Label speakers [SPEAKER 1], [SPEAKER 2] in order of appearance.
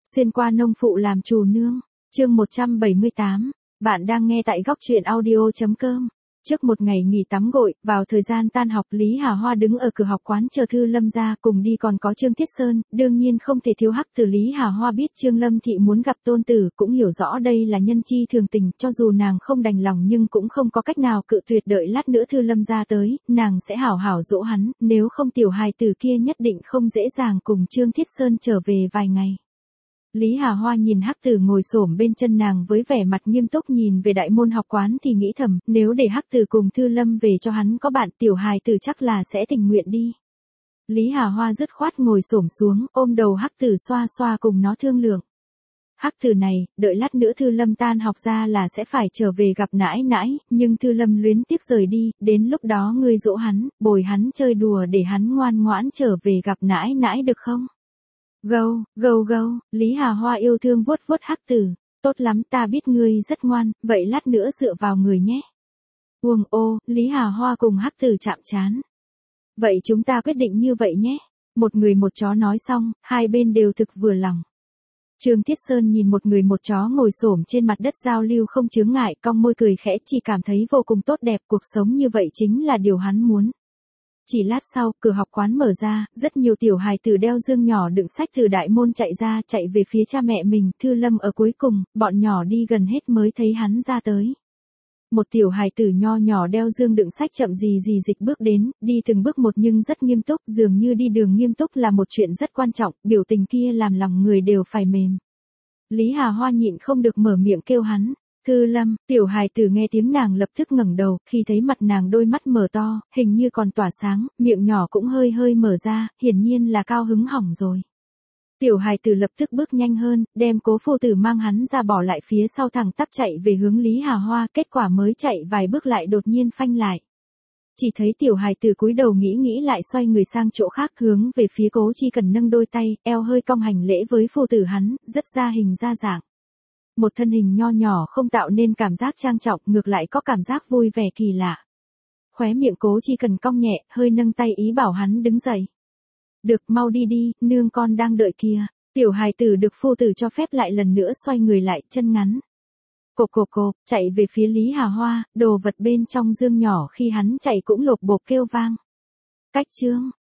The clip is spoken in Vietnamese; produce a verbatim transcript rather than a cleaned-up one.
[SPEAKER 1] Xuyên qua nông phụ làm chủ nương. Chương một trăm bảy mươi tám. Bạn đang nghe tại góc truyện audio.com. Trước một ngày nghỉ tắm gội, vào thời gian tan học, Lý Hà Hoa đứng ở cửa học quán chờ Thư Lâm ra, cùng đi còn có Trương Thiết Sơn, đương nhiên không thể thiếu Hắc Tử. Lý Hà Hoa biết Trương Lâm Thị muốn gặp tôn tử, cũng hiểu rõ đây là nhân chi thường tình, cho dù nàng không đành lòng nhưng cũng không có cách nào cự tuyệt. Đợi lát nữa Thư Lâm ra tới, nàng sẽ hảo hảo dỗ hắn, nếu không tiểu hài tử kia nhất định không dễ dàng cùng Trương Thiết Sơn trở về vài ngày. Lý Hà Hoa nhìn Hắc Tử ngồi xổm bên chân nàng với vẻ mặt nghiêm túc nhìn về đại môn học quán thì nghĩ thầm, nếu để Hắc Tử cùng Thư Lâm về cho hắn có bạn, tiểu hài tử chắc là sẽ tình nguyện đi. Lý Hà Hoa dứt khoát ngồi xổm xuống, ôm đầu Hắc Tử xoa xoa cùng nó thương lượng. Hắc Tử này, đợi lát nữa Thư Lâm tan học ra là sẽ phải trở về gặp nãi nãi, nhưng Thư Lâm luyến tiếc rời đi, đến lúc đó ngươi dỗ hắn, bồi hắn chơi đùa để hắn ngoan ngoãn trở về gặp nãi nãi được không? Gâu, gâu gâu, Lý Hà Hoa yêu thương vuốt vuốt Hắc Tử, tốt lắm, ta biết ngươi rất ngoan, vậy lát nữa dựa vào người nhé. Uông ô, Lý Hà Hoa cùng Hắc Tử chạm trán. Vậy chúng ta quyết định như vậy nhé. Một người một chó nói xong, hai bên đều thực vừa lòng. Trương Thiết Sơn nhìn một người một chó ngồi xổm trên mặt đất giao lưu không chướng ngại, cong môi cười khẽ, chỉ cảm thấy vô cùng tốt đẹp, cuộc sống như vậy chính là điều hắn muốn. Chỉ lát sau, cửa học quán mở ra, rất nhiều tiểu hài tử đeo dương nhỏ đựng sách từ đại môn chạy ra, chạy về phía cha mẹ mình, Thư Lâm ở cuối cùng, bọn nhỏ đi gần hết mới thấy hắn ra tới. Một tiểu hài tử nho nhỏ đeo dương đựng sách chậm gì gì dịch bước đến, đi từng bước một nhưng rất nghiêm túc, dường như đi đường nghiêm túc là một chuyện rất quan trọng, biểu tình kia làm lòng người đều phải mềm. Lý Hà Hoa nhịn không được mở miệng kêu hắn. Thư Lâm, tiểu hài tử nghe tiếng nàng lập tức ngẩng đầu, khi thấy mặt nàng đôi mắt mở to, hình như còn tỏa sáng, miệng nhỏ cũng hơi hơi mở ra, hiển nhiên là cao hứng hỏng rồi. Tiểu hài tử lập tức bước nhanh hơn, đem Cố phu tử mang hắn ra bỏ lại phía sau thẳng tắp chạy về hướng Lý Hà Hoa, kết quả mới chạy vài bước lại đột nhiên phanh lại. Chỉ thấy tiểu hài tử cúi đầu nghĩ nghĩ lại xoay người sang chỗ khác hướng về phía Cố Chi Cần nâng đôi tay, eo hơi cong hành lễ với phu tử hắn, rất ra hình ra dạng. Một thân hình nho nhỏ không tạo nên cảm giác trang trọng, ngược lại có cảm giác vui vẻ kỳ lạ. Khóe miệng Cố Chi Cần cong nhẹ, hơi nâng tay ý bảo hắn đứng dậy. Được, mau đi đi, nương con đang đợi kia. Tiểu hài tử được phu tử cho phép lại lần nữa xoay người lại, chân ngắn. Cộp cộp cộp, chạy về phía Lý Hà Hoa, đồ vật bên trong dương nhỏ khi hắn chạy cũng lộp bộp kêu vang. Cách chương,